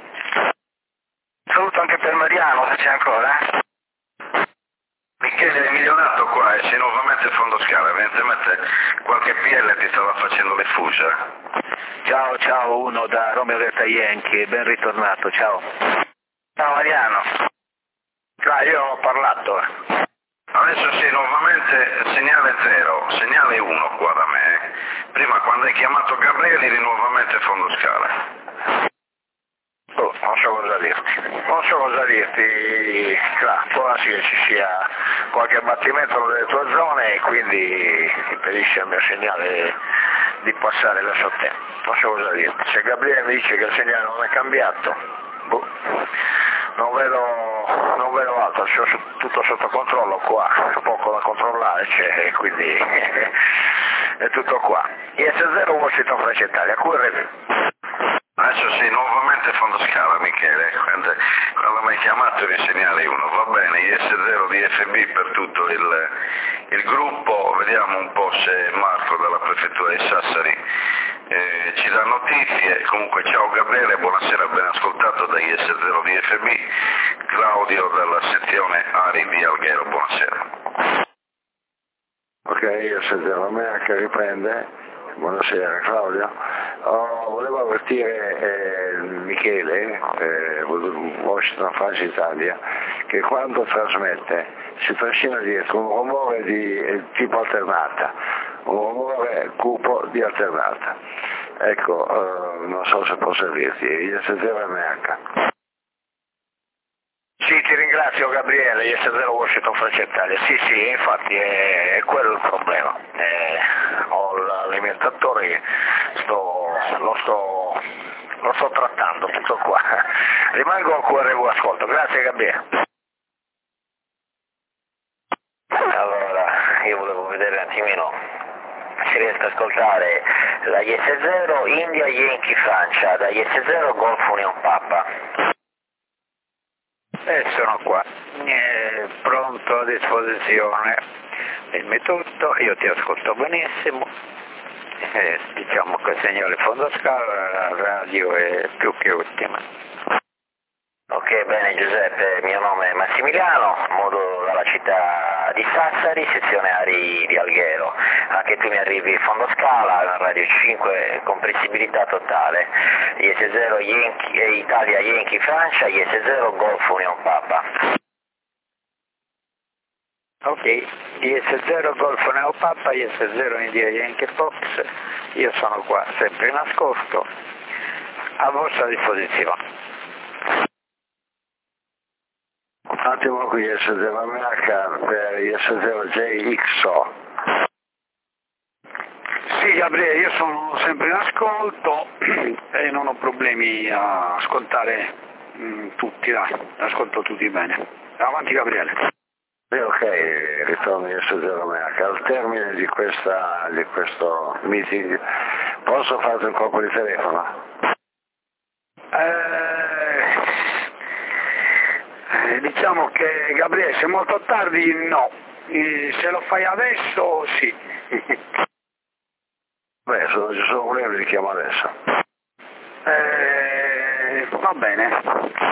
Saluto anche per Mariano, se c'è ancora. Michele Milionato qua e sei nuovamente a fondo scala, evidentemente qualche PL ti stava facendo le fuse. Ciao, uno da Romeo Delta Yankee, ben ritornato, ciao. Ciao Mariano. Io ho parlato. Adesso sei nuovamente segnale 0, segnale 1 qua da me. Prima quando hai chiamato Gabriele eri nuovamente a fondo scala. Non so cosa dirti, può darsi che ci sia qualche abbattimento nelle tue zone e quindi impedisce al mio segnale di passare verso te. Non so cosa dirti. Se Gabriele mi dice che il segnale non è cambiato, non vedo altro, c'ho tutto sotto controllo qua, poco da controllare c'è e quindi è tutto qua. IS0 Washington Francia Italia, QRV. Adesso sei nuovamente a fondo scala Michele, quando mi hai chiamato eri segnale 1, va bene, IS0 DFB per tutto il gruppo, vediamo un po' se Marco dalla prefettura di Sassari ci dà notizie. Comunque ciao Gabriele, buonasera, ben ascoltato da IS0 DFB, Claudio dalla sezione Ari di Alghero, buonasera. Ok, IS0 MH riprende, buonasera Claudio. Volevo avvertire Michele, Washington Francia Italia, che quando trasmette si trascina dietro un rumore di tipo alternata, un rumore cupo di alternata. Ecco, non so se può servirti, IS0MH. Sì, ti ringrazio Gabriele, IS0 Washington Francia Italia. Sì, infatti è quello il problema. Ho l'alimentatore che lo sto trattando, tutto qua. Rimango a QRV ascolto, grazie Gabriele. Allora, io volevo vedere un attimino se riesco ad ascoltare la IS0 India Yankee Francia, da IS0 Golf Union Papa. Sono qua, pronto a disposizione, dimmi tutto, io ti ascolto benissimo, diciamo che il segnale fondo scala, la radio è più che ottima. Ok, bene Giuseppe, il mio nome è Massimiliano, modulo dalla città di Sassari, sezione Ari di Alghero. Anche tu mi arrivi fondo scala, radio 5, comprensibilità totale. IS0 Italia Yankee Francia, IS0 Golf Union Papa. Ok, IS0 Golf Union Papa, IS0 India Yankee Fox, io sono qua sempre in ascolto, a vostra disposizione. Un attimo qui IS0MH per IS0JXO. Sì Gabriele, io sono sempre in ascolto e non ho problemi a ascoltare tutti, dai, ascolto tutti bene. Avanti Gabriele. Ok, ritorno IS0MH. Al termine di questo meeting posso farti un colpo di telefono? Diciamo che Gabriele, se è molto tardi no, se lo fai adesso sì. Beh, se non ci sono problemi li chiamo adesso. Va bene.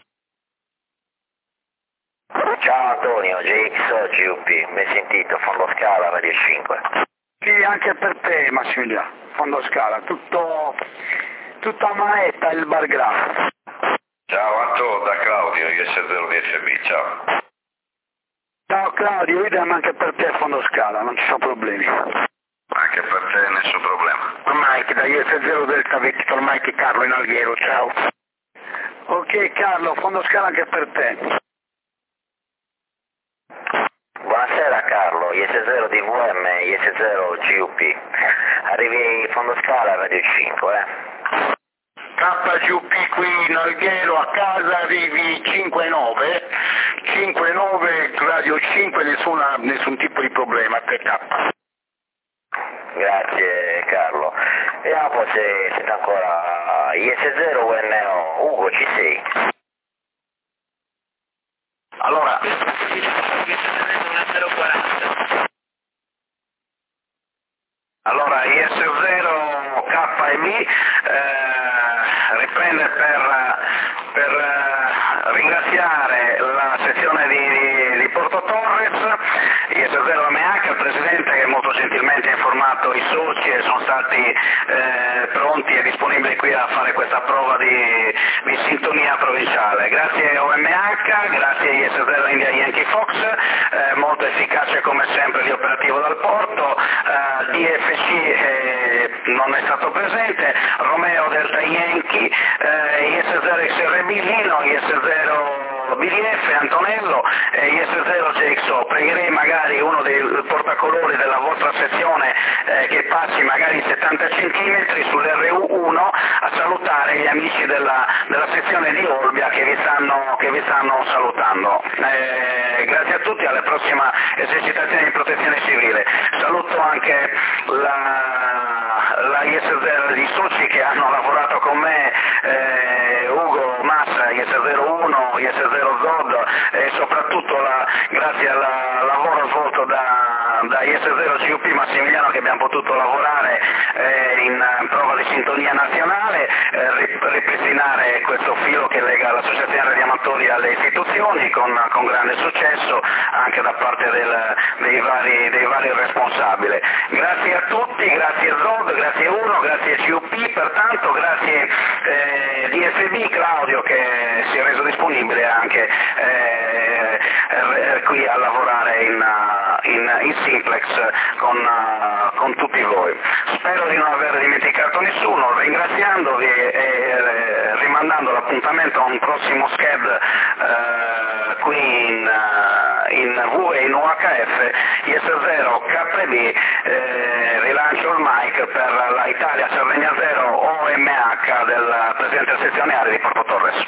Ciao Antonio, GX GUP, ben sentito, fondo scala, radio 5. Sì, anche per te Massimiliano. Fondo Scala, tutto a manetta il bar grafo. Ciao Anto, da Claudio, IS0DFB, ciao. Ciao Claudio, idem anche per te Fondo Scala, non ci sono problemi. Anche per te nessun problema. Mike, da IS0 Delta Victor, Mike Carlo in Alghero, ciao. Ok Carlo, Fondo Scala anche per te. Buonasera Carlo, IS0 DVM, IS0 GUP. Arrivi Fondo Scala Radio 5, KGUP qui in Alghero, a casa arrivi 5-9, Radio 5, nessun tipo di problema, a te K. Grazie Carlo. Vediamo poi se siete ancora IS0 UNO. Ugo, ci sei? Allora, IS0 KMI riprende per ringraziare la sezione di Porto Torres, IS0 MH, il presidente che molto gentilmente ha informato i soci e sono stati pronti e disponibili qui a fare questa prova di sintonia provinciale. Grazie OMH, grazie IS0 India Yankee Fox, molto efficace come sempre lì operativo dal porto, DFC non è stato presente, Romeo Delta Yankee, IS0 XRB Lino, IS0 BDF Antonello e IS0 JXO. Pregherei magari uno dei portacolori della vostra sezione che passi magari 70 cm sull'RU1 a salutare gli amici della sezione di Olbia che vi stanno salutando. Grazie a tutti, alla prossima esercitazione di protezione civile. Saluto anche la IS0 di soci che hanno lavorato con me, Ugo Massa, IS01, IS0 Zod e soprattutto grazie al lavoro svolto da IS0 GUP Massimiliano che abbiamo potuto lavorare in prova di sintonia nazionale, ripristinare questo filo che lega l'associazione radioamatori alle istituzioni con grande successo anche da parte dei vari responsabili. Grazie a tutti, grazie Zod, grazie Uno, grazie GUP, pertanto grazie DFB Claudio che si è reso disponibile anche qui a lavorare in simplex con tutti voi. Spero di non aver dimenticato nessuno, ringraziandovi e rimandando l'appuntamento a un prossimo SCED qui in V e in UHF, IS0 KB, rilancio il mic per la Italia Sardegna 0 OMH del Presidente Sezionale di Porto Torres.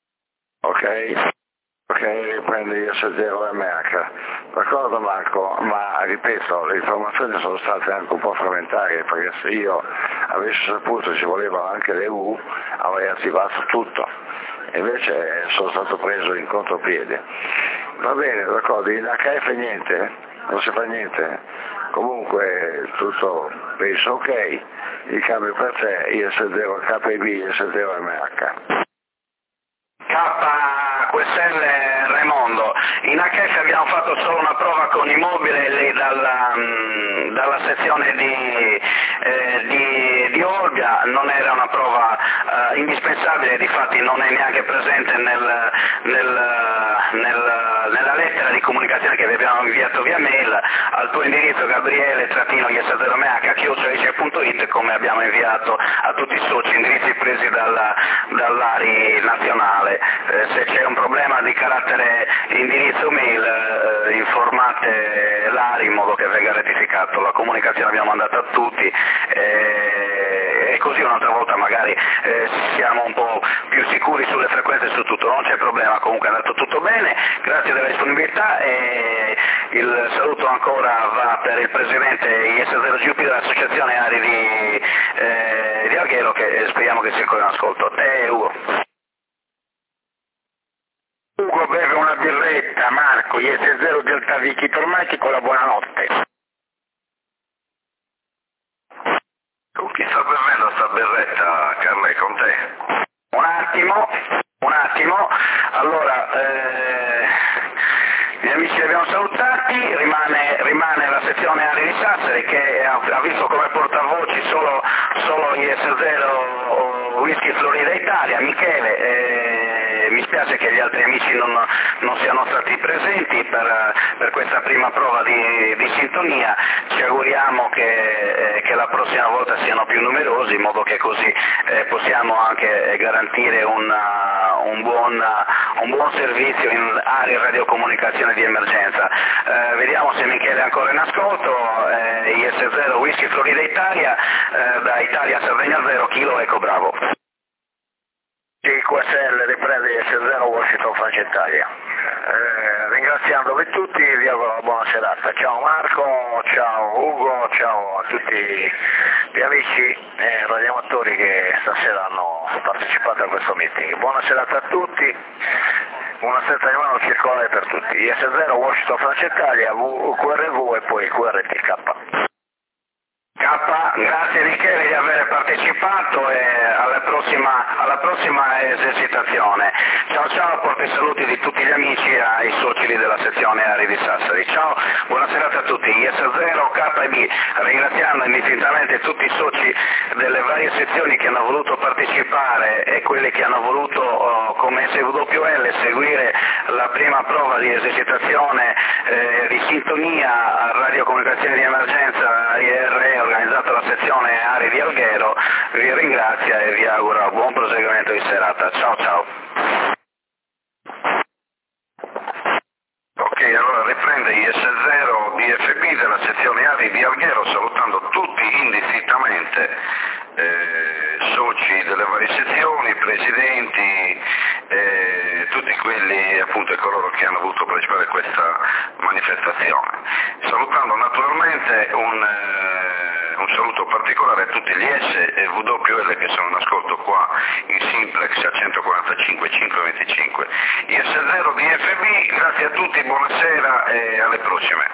Ok, riprendi IS0 MH. D'accordo Marco, ma ripeto, le informazioni sono state anche un po' frammentarie, perché se io avessi saputo ci volevano anche le U avrei attivato tutto, invece sono stato preso in contropiede. Va bene, d'accordo, in HF niente, non si fa niente, comunque tutto penso ok, il cambio per te IS0 KB, IS0 MH. QSL Raimondo, in HF abbiamo fatto solo una prova con immobile lì dalla sezione di Olbia, non era una prova indispensabile, difatti non è neanche presente nella lettera di comunicazione che vi abbiamo inviato via mail al tuo indirizzo Gabriele-IS0MH@ice.it, come abbiamo inviato a tutti i soci, indirizzi presi dall'ARI nazionale. Se c'è un problema di carattere indirizzo mail informate l'ARI in modo che venga rettificato, la comunicazione abbiamo mandato a tutti e così un'altra volta magari siamo un po' più sicuri sulle frequenze e su tutto, non c'è problema, comunque è andato tutto bene, grazie della disponibilità e il saluto ancora va per il presidente IS0GUP dell'associazione ARI di Alghero che speriamo che sia ancora in ascolto. Ugo. Ugo beve una birretta, Marco, IS0 Delta Victor Mike con la buonanotte. Con chi sta bevendo sta birretta, Carlo, è con te? Un attimo, allora gli amici li abbiamo salutati, rimane la sezione ARI di Sassari che ha visto come portavoci solo solo IS0 Whisky Florida Italia. Michele, mi spiace che gli altri amici non siano stati presenti per questa prima prova di sintonia, ci auguriamo che la prossima volta siano più numerosi, in modo che così possiamo anche garantire un buon servizio in area radiocomunicazione di emergenza. Vediamo se Michele è ancora in ascolto. IS0 Whisky Florida Italia, da Italia Sardegna 0, Kilo Eco Bravo. QSL riprende IS0 Washington Francia Italia. Ringraziandovi tutti vi auguro una buona serata. Ciao Marco, ciao Ugo, ciao a tutti gli amici radioamatori che stasera hanno partecipato a questo meeting. Buona serata a tutti, una stretta di mano circolare per tutti. IS0 Washington Francia Italia, QRV e poi QRTK. Grazie Michele di aver partecipato e alla prossima esercitazione. Ciao ciao, porto i saluti di tutti gli amici ai soci della sezione Ari di Sassari. Ciao, buona serata a tutti. IS0 KB, ringraziando indistintamente tutti i soci delle varie sezioni che hanno voluto partecipare e quelli che hanno voluto come SWL seguire la prima prova di esercitazione di sintonia a radiocomunicazione di emergenza IR organizzata dalla sezione Ari di Alghero. Vi ringrazio e vi auguro buon proseguimento di serata. Ciao ciao. Ok, allora riprende IS0 DFB della sezione Ari di Alghero, salutando tutti indistintamente soci delle varie sezioni, presidenti, tutti quelli appunto e coloro che hanno voluto partecipare a questa manifestazione. Salutando naturalmente un saluto particolare a tutti gli SWL che sono in ascolto qua in simplex a 145.525. IS0 DFB, grazie a tutti, buonasera e alle prossime.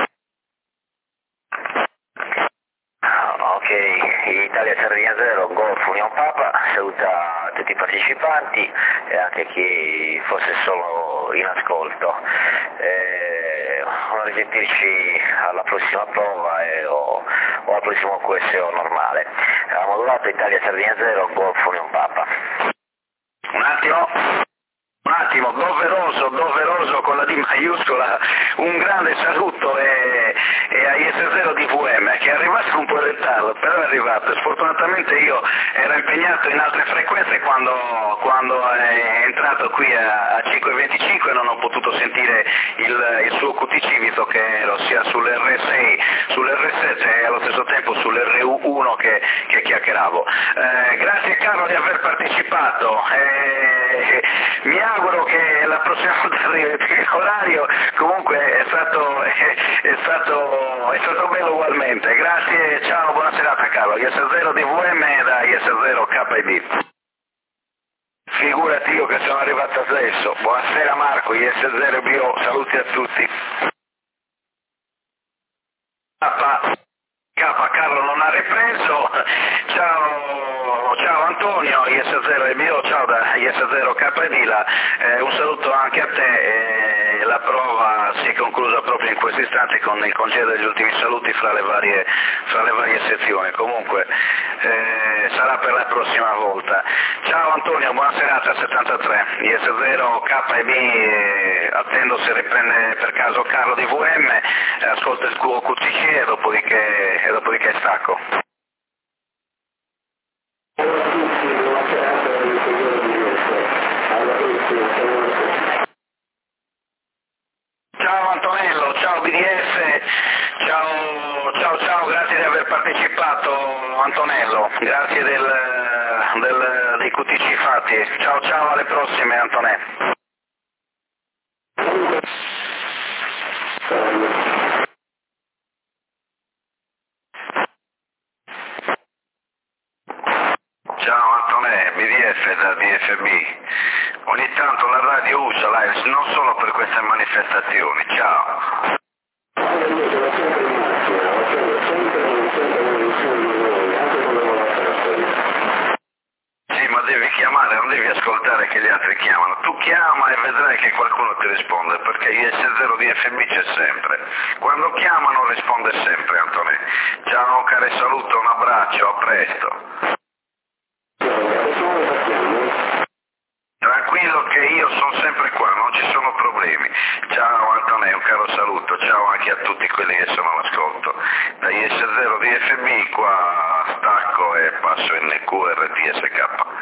Ok, Italia Sardegna 0, Golf Union Papa, saluta tutti i partecipanti e anche chi fosse solo in ascolto. A risentirci alla prossima prova o al prossimo QSO normale. Modulato Italia Sardegna 0, Golf Union Papa. Un attimo, doveroso con la D maiuscola, un grande saluto e a IS0 DVM che è arrivato un po' in ritardo, però è arrivato. Sfortunatamente io ero impegnato in altre frequenze quando è entrato qui a 5.25 non ho potuto sentire il suo QTC, visto che ero sia sull'R6, sull'R7 e allo stesso tempo sull'R1 che chiacchieravo. Grazie Carlo di aver partecipato. Mi auguro che la prossima volta arrivi l'orario, comunque è stato bello ugualmente. Grazie, ciao, buona serata Carlo. IS0 DVM da IS0 KIB. Figurati io che sono arrivato adesso. Buonasera Marco, IS0 BO, saluti a tutti. K Carlo non ha ripreso. Ciao Antonio, IS0 BO, ciao da IS0 KD, un saluto anche a te. La prova si è conclusa proprio in questo istante con il congedo degli ultimi saluti fra le varie sezioni. Comunque sarà per la prossima volta. Ciao Antonio, buona serata 73. IS0 KB, attendo se riprende per caso Carlo di VM, ascolta il tuo QTC e dopodiché stacco. Ciao Antonello, ciao BDS, ciao, grazie di aver partecipato Antonello, grazie dei QTC fatti, ciao, alle prossime Antonello. Ciao Antonè, BDF da DFB. Ogni tanto la radio usa live non solo per queste manifestazioni. Ciao. Sì, ma devi chiamare, non devi ascoltare. ascoltare che gli altri chiamano. Tu chiama e vedrai che qualcuno ti risponde, perché IS0 di FMI c'è sempre. Quando chiamano risponde sempre, Antonè. Ciao, caro saluto, un abbraccio, a presto. Tranquillo che io sono sempre qua, non ci sono problemi. Ciao Antonio, un caro saluto, ciao anche a tutti quelli che sono all'ascolto. Da IS0 di FMI qua stacco e passo in QRTSK.